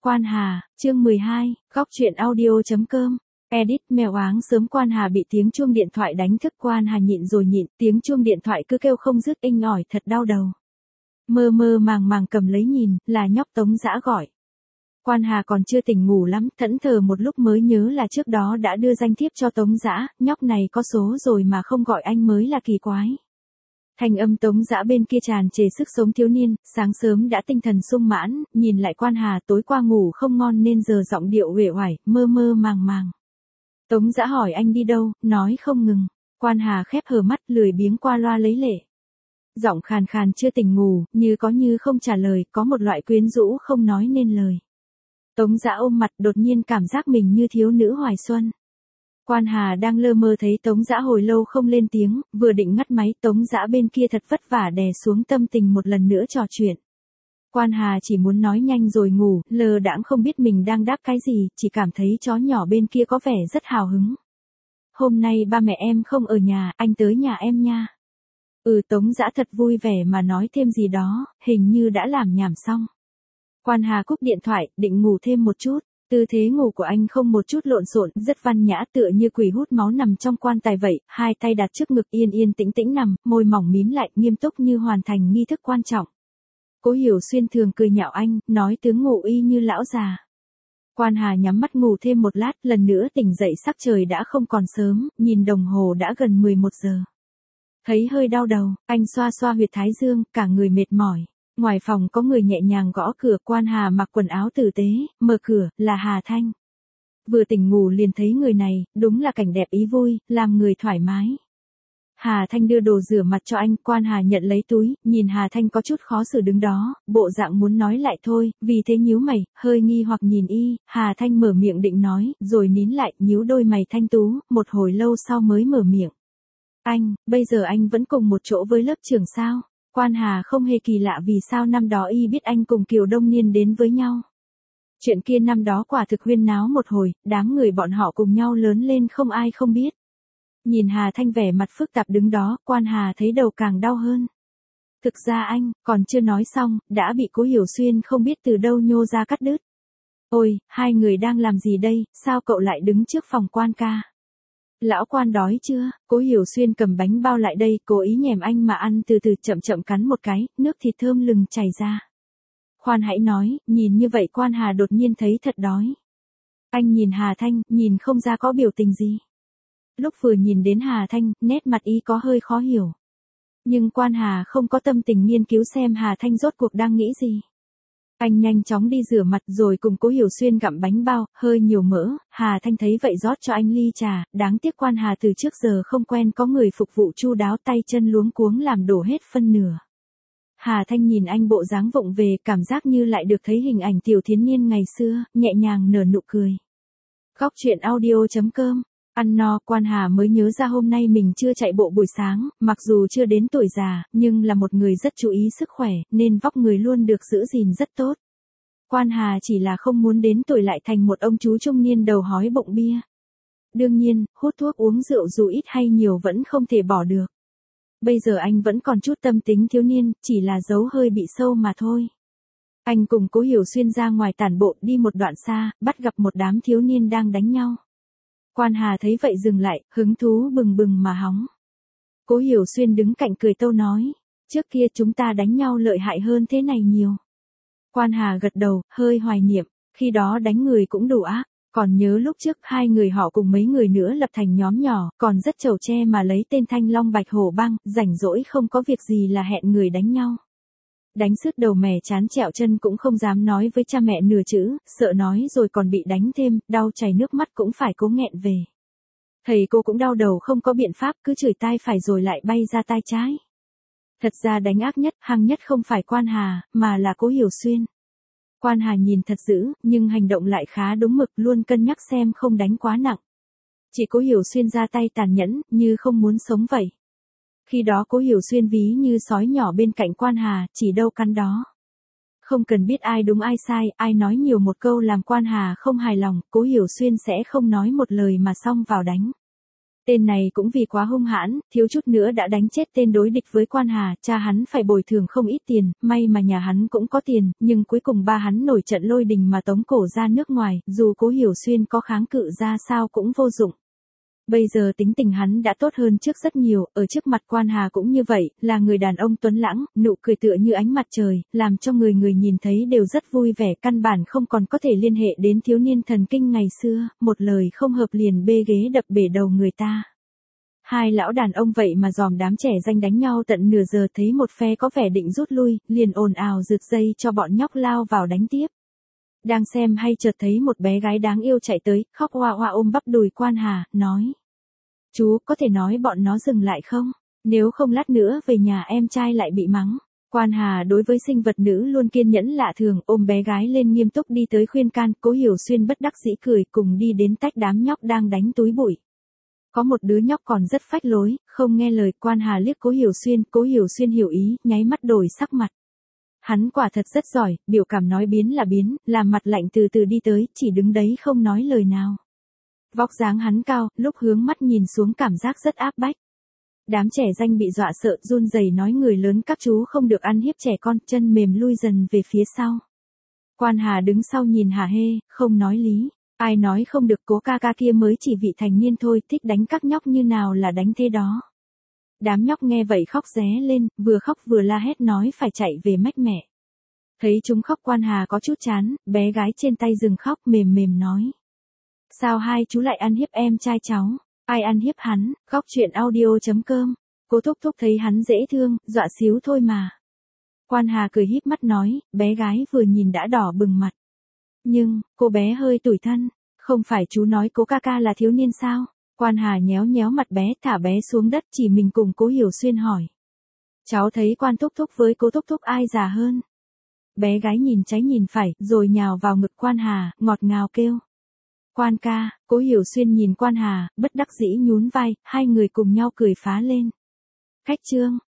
Quan Hà, chương 12, góc truyện audio.com. Edit mèo áng sớm Quan Hà bị tiếng chuông điện thoại đánh thức. Quan Hà nhịn rồi nhịn, tiếng chuông điện thoại cứ kêu không dứt, inh ỏi thật đau đầu. Mơ mơ màng màng cầm lấy nhìn, là nhóc Tống Dã gọi. Quan Hà còn chưa tỉnh ngủ lắm, thẫn thờ một lúc mới nhớ là trước đó đã đưa danh thiếp cho Tống Dã, nhóc này có số rồi mà không gọi anh mới là kỳ quái. Thanh âm Tống Dã bên kia tràn trề sức sống thiếu niên, sáng sớm đã tinh thần sung mãn, nhìn lại Quan Hà tối qua ngủ không ngon nên giờ giọng điệu uể oải, mơ mơ màng màng. Tống Dã hỏi anh đi đâu, nói không ngừng. Quan Hà khép hờ mắt lười biếng qua loa lấy lệ. Giọng khàn khàn chưa tỉnh ngủ, như có như không trả lời, có một loại quyến rũ không nói nên lời. Tống Dã ôm mặt đột nhiên cảm giác mình như thiếu nữ hoài xuân. Quan Hà đang lơ mơ thấy Tống Dã hồi lâu không lên tiếng, vừa định ngắt máy, Tống Dã bên kia thật vất vả đè xuống tâm tình một lần nữa trò chuyện. Quan Hà chỉ muốn nói nhanh rồi ngủ, lơ đãng không biết mình đang đáp cái gì, chỉ cảm thấy chó nhỏ bên kia có vẻ rất hào hứng. Hôm nay ba mẹ em không ở nhà, anh tới nhà em nha. Tống Dã thật vui vẻ mà nói thêm gì đó, hình như đã làm nhảm xong. Quan Hà cúp điện thoại, định ngủ thêm một chút. Tư thế ngủ của anh không một chút lộn xộn, rất văn nhã, tựa như quỷ hút máu nằm trong quan tài vậy, hai tay đặt trước ngực yên yên tĩnh tĩnh nằm, môi mỏng mím lại, nghiêm túc như hoàn thành nghi thức quan trọng. Cố Hiểu Xuyên thường cười nhạo anh, nói tướng ngủ y như lão già. Quan Hà nhắm mắt ngủ thêm một lát, lần nữa tỉnh dậy sắc trời đã không còn sớm, nhìn đồng hồ đã gần 11 giờ. Thấy hơi đau đầu, anh xoa xoa huyệt thái dương, cả người mệt mỏi. Ngoài phòng có người nhẹ nhàng gõ cửa. Quan Hà mặc quần áo tử tế, mở cửa, là Hà Thanh. Vừa tỉnh ngủ liền thấy người này, đúng là cảnh đẹp ý vui, làm người thoải mái. Hà Thanh đưa đồ rửa mặt cho anh, Quan Hà nhận lấy túi, nhìn Hà Thanh có chút khó xử đứng đó, bộ dạng muốn nói lại thôi, vì thế nhíu mày, hơi nghi hoặc nhìn y. Hà Thanh mở miệng định nói, rồi nín lại, nhíu đôi mày thanh tú, một hồi lâu sau mới mở miệng. Anh, bây giờ anh vẫn cùng một chỗ với lớp trưởng sao? Quan Hà không hề kỳ lạ vì sao năm đó y biết anh cùng Kiều Đông Niên đến với nhau. Chuyện kia năm đó quả thực huyên náo một hồi, đám người bọn họ cùng nhau lớn lên không ai không biết. Nhìn Hà Thanh vẻ mặt phức tạp đứng đó, Quan Hà thấy đầu càng đau hơn. Thực ra anh, còn chưa nói xong, đã bị Cố Hiểu Xuyên không biết từ đâu nhô ra cắt đứt. Ôi, hai người đang làm gì đây, sao cậu lại đứng trước phòng Quan ca? Lão Quan đói chưa? Cố Hiểu Xuyên cầm bánh bao lại đây, cố ý nhèm anh mà ăn từ từ, chậm chậm cắn một cái, nước thịt thơm lừng chảy ra. Khoan hãy nói, nhìn như vậy Quan Hà đột nhiên thấy thật đói. Anh nhìn Hà Thanh, nhìn không ra có biểu tình gì. Lúc vừa nhìn đến Hà Thanh, nét mặt y có hơi khó hiểu. Nhưng Quan Hà không có tâm tình nghiên cứu xem Hà Thanh rốt cuộc đang nghĩ gì. Anh nhanh chóng đi rửa mặt rồi cùng Cố Hiểu Xuyên gặm bánh bao, hơi nhiều mỡ. Hà Thanh thấy vậy rót cho anh ly trà, đáng tiếc Quan Hà từ trước giờ không quen có người phục vụ chu đáo, tay chân luống cuống làm đổ hết phân nửa. Hà Thanh nhìn anh bộ dáng vụng về, cảm giác như lại được thấy hình ảnh tiểu thiến niên ngày xưa, nhẹ nhàng nở nụ cười. Góc truyện audio.com. Ăn no, Quan Hà mới nhớ ra hôm nay mình chưa chạy bộ buổi sáng, mặc dù chưa đến tuổi già, nhưng là một người rất chú ý sức khỏe, nên vóc người luôn được giữ gìn rất tốt. Quan Hà chỉ là không muốn đến tuổi lại thành một ông chú trung niên đầu hói bụng bia. Đương nhiên, hút thuốc uống rượu dù ít hay nhiều vẫn không thể bỏ được. Bây giờ anh vẫn còn chút tâm tính thiếu niên, chỉ là dấu hơi bị sâu mà thôi. Anh cùng Cố Hiểu Xuyên ra ngoài tản bộ, đi một đoạn xa, bắt gặp một đám thiếu niên đang đánh nhau. Quan Hà thấy vậy dừng lại, hứng thú bừng bừng mà hóng. Cố Hiểu Xuyên đứng cạnh cười tâu nói, trước kia chúng ta đánh nhau lợi hại hơn thế này nhiều. Quan Hà gật đầu, hơi hoài niệm, khi đó đánh người cũng đủ ác, còn nhớ lúc trước hai người họ cùng mấy người nữa lập thành nhóm nhỏ, còn rất chầu tre mà lấy tên Thanh Long Bạch Hổ Bang, rảnh rỗi không có việc gì là hẹn người đánh nhau. Đánh sứt đầu mẻ chán trẹo chân cũng không dám nói với cha mẹ nửa chữ, sợ nói rồi còn bị đánh thêm, đau chảy nước mắt cũng phải cố nghẹn về. Thầy cô cũng đau đầu không có biện pháp, cứ chửi tai phải rồi lại bay ra tai trái. Thật ra đánh ác nhất, hăng nhất không phải Quan Hà, mà là Cố Hiểu Xuyên. Quan Hà nhìn thật dữ, nhưng hành động lại khá đúng mực, luôn cân nhắc xem không đánh quá nặng. Chỉ Cố Hiểu Xuyên ra tay tàn nhẫn, như không muốn sống vậy. Khi đó Cố Hiểu Xuyên ví như sói nhỏ bên cạnh Quan Hà, chỉ đâu cắn đó. Không cần biết ai đúng ai sai, ai nói nhiều một câu làm Quan Hà không hài lòng, Cố Hiểu Xuyên sẽ không nói một lời mà xông vào đánh. Tên này cũng vì quá hung hãn, thiếu chút nữa đã đánh chết tên đối địch với Quan Hà, cha hắn phải bồi thường không ít tiền, may mà nhà hắn cũng có tiền, nhưng cuối cùng ba hắn nổi trận lôi đình mà tống cổ ra nước ngoài, dù Cố Hiểu Xuyên có kháng cự ra sao cũng vô dụng. Bây giờ tính tình hắn đã tốt hơn trước rất nhiều, ở trước mặt Quan Hà cũng như vậy, là người đàn ông tuấn lãng, nụ cười tựa như ánh mặt trời, làm cho người người nhìn thấy đều rất vui vẻ, căn bản không còn có thể liên hệ đến thiếu niên thần kinh ngày xưa, một lời không hợp liền bê ghế đập bể đầu người ta. Hai lão đàn ông vậy mà dòm đám trẻ danh đánh nhau tận nửa giờ, thấy một phe có vẻ định rút lui, liền ồn ào rượt dây cho bọn nhóc lao vào đánh tiếp. Đang xem hay chợt thấy một bé gái đáng yêu chạy tới, khóc hoa hoa ôm bắp đùi Quan Hà, nói. Chú, có thể nói bọn nó dừng lại không? Nếu không lát nữa về nhà em trai lại bị mắng. Quan Hà đối với sinh vật nữ luôn kiên nhẫn lạ thường, ôm bé gái lên nghiêm túc đi tới khuyên can, Cố Hiểu Xuyên bất đắc dĩ cười cùng đi đến tách đám nhóc đang đánh túi bụi. Có một đứa nhóc còn rất phách lối, không nghe lời. Quan Hà liếc Cố Hiểu Xuyên hiểu ý, nháy mắt đổi sắc mặt. Hắn quả thật rất giỏi, biểu cảm nói biến là biến, làm mặt lạnh từ từ đi tới, chỉ đứng đấy không nói lời nào. Vóc dáng hắn cao, lúc hướng mắt nhìn xuống cảm giác rất áp bách. Đám trẻ danh bị dọa sợ, run rẩy nói người lớn các chú không được ăn hiếp trẻ con, chân mềm lui dần về phía sau. Quan Hà đứng sau nhìn hả hê, không nói lý. Ai nói không được, Cố ca ca kia mới chỉ vị thành niên thôi, thích đánh các nhóc như nào là đánh thế đó. Đám nhóc nghe vậy khóc ré lên, vừa khóc vừa la hét nói phải chạy về mách mẹ. Thấy chúng khóc Quan Hà có chút chán, bé gái trên tay dừng khóc mềm mềm nói. Sao hai chú lại ăn hiếp em trai cháu? Ai ăn hiếp hắn? Góc truyện audio.com. Cố Thúc Thúc thấy hắn dễ thương, dọa xíu thôi mà. Quan Hà cười híp mắt nói, bé gái vừa nhìn đã đỏ bừng mặt. Nhưng, cô bé hơi tủi thân, không phải chú nói Cố ca ca là thiếu niên sao? Quan Hà nhéo nhéo mặt bé, thả bé xuống đất, chỉ mình cùng Cố Hiểu Xuyên hỏi. Cháu thấy Quan Thúc Thúc với Cố Thúc Thúc ai già hơn? Bé gái nhìn trái nhìn phải, rồi nhào vào ngực Quan Hà, ngọt ngào kêu. Quan ca. Cố Hiểu Xuyên nhìn Quan Hà, bất đắc dĩ nhún vai, hai người cùng nhau cười phá lên. Khách trương.